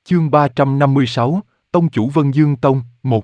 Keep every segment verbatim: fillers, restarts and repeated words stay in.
Chương ba trăm năm mươi sáu, Tông chủ Vân Dương Tông, một.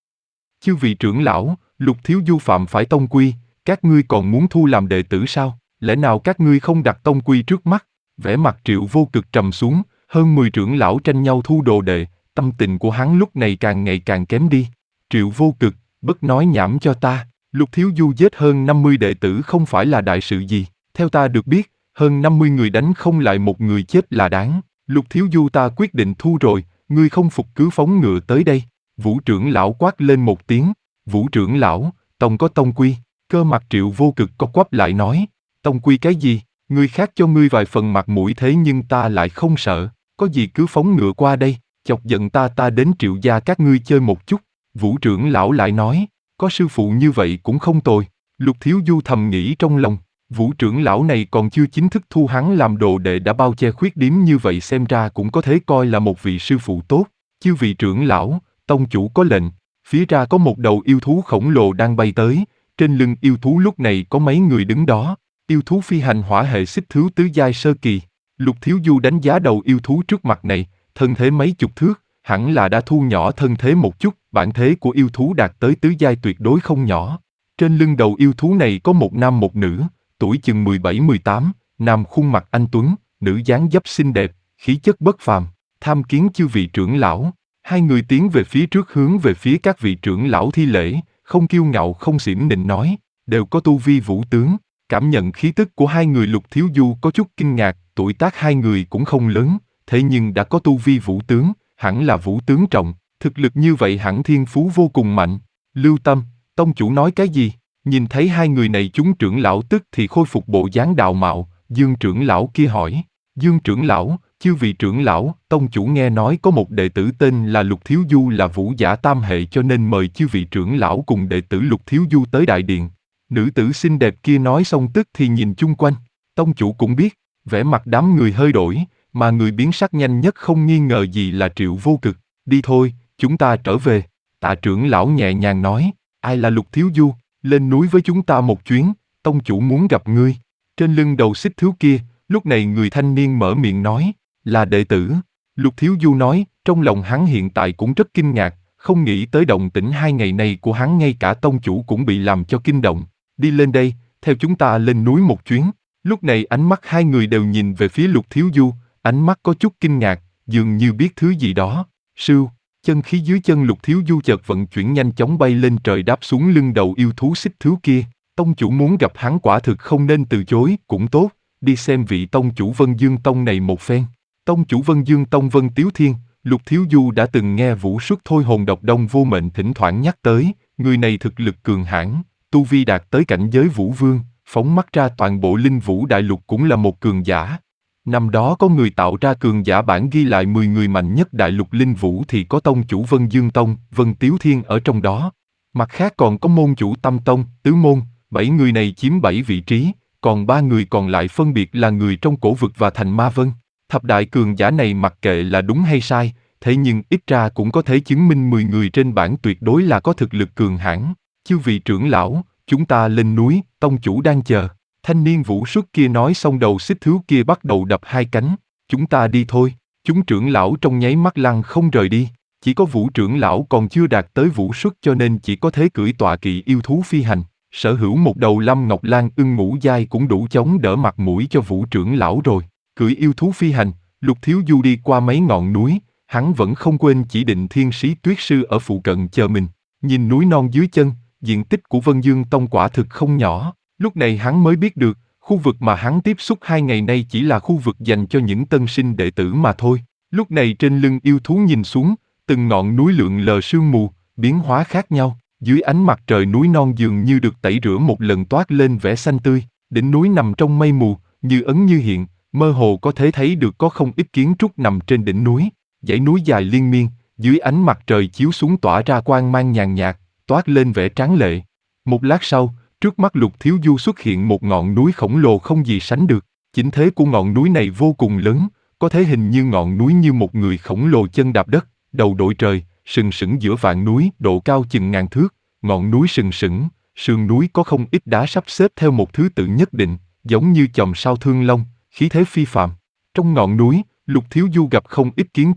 Chư vị trưởng lão, Lục Thiếu Du phạm phải tông quy, các ngươi còn muốn thu làm đệ tử sao? Lẽ nào các ngươi không đặt tông quy trước mắt? Vẻ mặt Triệu Vô Cực trầm xuống, hơn mười trưởng lão tranh nhau thu đồ đệ, tâm tình của hắn lúc này càng ngày càng kém đi. Triệu Vô Cực, bất nói nhảm cho ta, Lục Thiếu Du giết hơn năm mươi đệ tử không phải là đại sự gì, theo ta được biết, hơn năm mươi người đánh không lại một người chết là đáng. Lục Thiếu Du ta quyết định thu rồi, ngươi không phục cứ phóng ngựa tới đây. Vũ trưởng lão quát lên một tiếng. Vũ trưởng lão, tông có tông quy. Cơ mặt Triệu Vô Cực co quắp lại nói, tông quy cái gì? Người khác cho ngươi vài phần mặt mũi thế nhưng ta lại không sợ, có gì cứ phóng ngựa qua đây, chọc giận ta ta đến Triệu gia các ngươi chơi một chút. Vũ trưởng lão lại nói, có sư phụ như vậy cũng không tồi. Lục Thiếu Du thầm nghĩ trong lòng, Vũ trưởng lão này còn chưa chính thức thu hắn làm đồ đệ đã bao che khuyết điểm như vậy, xem ra cũng có thể coi là một vị sư phụ tốt. Chư vị trưởng lão, tông chủ có lệnh. Phía ra có một đầu yêu thú khổng lồ đang bay tới, trên lưng yêu thú lúc này có mấy người đứng đó. Yêu thú phi hành hỏa hệ xích thú tứ giai sơ kỳ. Lục Thiếu Du đánh giá đầu yêu thú trước mặt này, thân thế mấy chục thước, hẳn là đã thu nhỏ thân thế một chút, bản thế của yêu thú đạt tới tứ giai tuyệt đối không nhỏ. Trên lưng đầu yêu thú này có một nam một nữ, tuổi chừng mười bảy mười tám, nam khuôn mặt anh tuấn, nữ dáng dấp xinh đẹp, khí chất bất phàm. Tham kiến chư vị trưởng lão. Hai người tiến về phía trước hướng về phía các vị trưởng lão thi lễ, không kiêu ngạo không xỉm nịnh nói, đều có tu vi vũ tướng. Cảm nhận khí tức của hai người, Lục Thiếu Du có chút kinh ngạc, tuổi tác hai người cũng không lớn, thế nhưng đã có tu vi vũ tướng, hẳn là vũ tướng trọng, thực lực như vậy hẳn thiên phú vô cùng mạnh. Lưu Tâm, tông chủ nói cái gì? Nhìn thấy hai người này chúng trưởng lão tức thì khôi phục bộ dáng đạo mạo, Dương trưởng lão kia hỏi, Dương trưởng lão, chư vị trưởng lão, tông chủ nghe nói có một đệ tử tên là Lục Thiếu Du là vũ giả tam hệ cho nên mời chư vị trưởng lão cùng đệ tử Lục Thiếu Du tới đại điện. Nữ tử xinh đẹp kia nói xong tức thì nhìn chung quanh, tông chủ cũng biết, vẻ mặt đám người hơi đổi, mà người biến sắc nhanh nhất không nghi ngờ gì là Triệu Vô Cực. Đi thôi, chúng ta trở về. Tạ trưởng lão nhẹ nhàng nói, ai là Lục Thiếu Du, lên núi với chúng ta một chuyến, tông chủ muốn gặp ngươi. Trên lưng đầu xích thú kia, lúc này người thanh niên mở miệng nói, là đệ tử. Lục Thiếu Du nói, trong lòng hắn hiện tại cũng rất kinh ngạc, không nghĩ tới động tĩnh hai ngày này của hắn ngay cả tông chủ cũng bị làm cho kinh động. Đi lên đây, theo chúng ta lên núi một chuyến. Lúc này ánh mắt hai người đều nhìn về phía Lục Thiếu Du, ánh mắt có chút kinh ngạc, dường như biết thứ gì đó. Sưu, chân khí dưới chân Lục Thiếu Du chợt vận chuyển nhanh chóng bay lên trời đáp xuống lưng đầu yêu thú xích thú kia. Tông chủ muốn gặp hắn quả thực không nên từ chối, cũng tốt, đi xem vị tông chủ Vân Dương Tông này một phen. Tông chủ Vân Dương Tông Vân Tiếu Thiên, Lục Thiếu Du đã từng nghe Vũ Xuất Thôi Hồn Độc Đông Vô Mệnh thỉnh thoảng nhắc tới, người này thực lực cường hãn, tu vi đạt tới cảnh giới Vũ Vương, phóng mắt ra toàn bộ Linh Vũ Đại Lục cũng là một cường giả. Năm đó có người tạo ra cường giả bản ghi lại mười người mạnh nhất Đại Lục Linh Vũ thì có tông chủ Vân Dương Tông, Vân Tiếu Thiên ở trong đó. Mặt khác còn có môn chủ Tâm Tông, Tứ Môn, bảy người này chiếm bảy vị trí, còn ba người còn lại phân biệt là người trong Cổ Vực và Thành Ma Vân. Thập đại cường giả này mặc kệ là đúng hay sai, thế nhưng ít ra cũng có thể chứng minh mười người trên bảng tuyệt đối là có thực lực cường hãn. Chư vị trưởng lão, chúng ta lên núi, tông chủ đang chờ. Thanh niên Vũ Xuất kia nói xong đầu xích thú kia bắt đầu đập hai cánh. Chúng ta đi thôi. Chúng trưởng lão trong nháy mắt lăng không rời đi. Chỉ có Vũ trưởng lão còn chưa đạt tới Vũ Xuất cho nên chỉ có thể cưỡi tọa kỵ yêu thú phi hành. Sở hữu một đầu Lâm Ngọc Lan ưng ngũ giai cũng đủ chống đỡ mặt mũi cho Vũ trưởng lão rồi. Cưỡi yêu thú phi hành, Lục Thiếu Du đi qua mấy ngọn núi, hắn vẫn không quên chỉ định Thiên Sĩ Tuyết Sư ở phụ cận chờ mình. Nhìn núi non dưới chân, diện tích của Vân Dương Tông quả thực không nhỏ. Lúc này hắn mới biết được, khu vực mà hắn tiếp xúc hai ngày nay chỉ là khu vực dành cho những tân sinh đệ tử mà thôi. Lúc này trên lưng yêu thú nhìn xuống, từng ngọn núi lượn lờ sương mù, biến hóa khác nhau. Dưới ánh mặt trời núi non dường như được tẩy rửa một lần toát lên vẻ xanh tươi. Đỉnh núi nằm trong mây mù, như ẩn như hiện, mơ hồ có thể thấy được có không ít kiến trúc nằm trên đỉnh núi. Dãy núi dài liên miên, dưới ánh mặt trời chiếu xuống tỏa ra quang mang nhàn nhạt, toát lên vẻ tráng lệ. Một lát sau, trước mắt Lục Thiếu Du xuất hiện một ngọn núi khổng lồ không gì sánh được. Chỉnh thế của ngọn núi này vô cùng lớn, có thể hình như ngọn núi như một người khổng lồ chân đạp đất, đầu đội trời, sừng sững giữa vạn núi, độ cao chừng ngàn thước. Ngọn núi sừng sững, sườn núi có không ít đá sắp xếp theo một thứ tự nhất định, giống như chòm sao thương long, khí thế phi phàm. Trong ngọn núi, Lục Thiếu Du gặp không ít kiến trúc,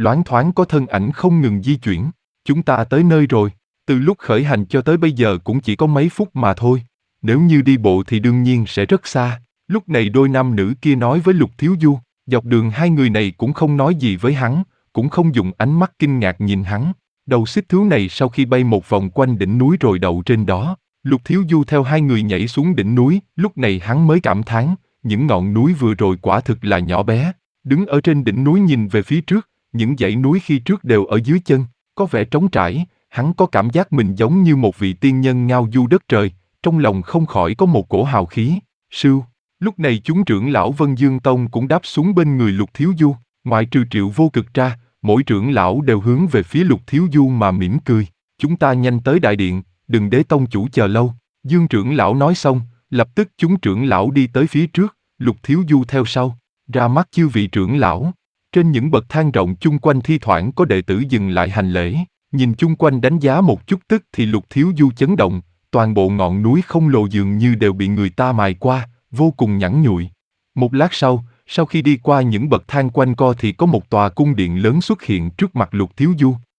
loáng thoáng có thân ảnh không ngừng di chuyển. Chúng ta tới nơi rồi, từ lúc khởi hành cho tới bây giờ cũng chỉ có mấy phút mà thôi. Nếu như đi bộ thì đương nhiên sẽ rất xa. Lúc này đôi nam nữ kia nói với Lục Thiếu Du, dọc đường hai người này cũng không nói gì với hắn, cũng không dùng ánh mắt kinh ngạc nhìn hắn. Đầu xích thú này sau khi bay một vòng quanh đỉnh núi rồi đậu trên đó, Lục Thiếu Du theo hai người nhảy xuống đỉnh núi, lúc này hắn mới cảm thán, những ngọn núi vừa rồi quả thực là nhỏ bé. Đứng ở trên đỉnh núi nhìn về phía trước, những dãy núi khi trước đều ở dưới chân, có vẻ trống trải, hắn có cảm giác mình giống như một vị tiên nhân ngao du đất trời, trong lòng không khỏi có một cổ hào khí. Sưu, lúc này chúng trưởng lão Vân Dương Tông cũng đáp xuống bên người Lục Thiếu Du, ngoại trừ Triệu Vô Cực ra, mỗi trưởng lão đều hướng về phía Lục Thiếu Du mà mỉm cười. Chúng ta nhanh tới đại điện, đừng để tông chủ chờ lâu. Dương trưởng lão nói xong, lập tức chúng trưởng lão đi tới phía trước, Lục Thiếu Du theo sau, ra mắt chư vị trưởng lão. Trên những bậc thang rộng chung quanh thi thoảng có đệ tử dừng lại hành lễ, nhìn chung quanh đánh giá một chút tức thì Lục Thiếu Du chấn động, toàn bộ ngọn núi không lồ dường như đều bị người ta mài qua, vô cùng nhẵn nhụi. Một lát sau, sau khi đi qua những bậc thang quanh co thì có một tòa cung điện lớn xuất hiện trước mặt Lục Thiếu Du.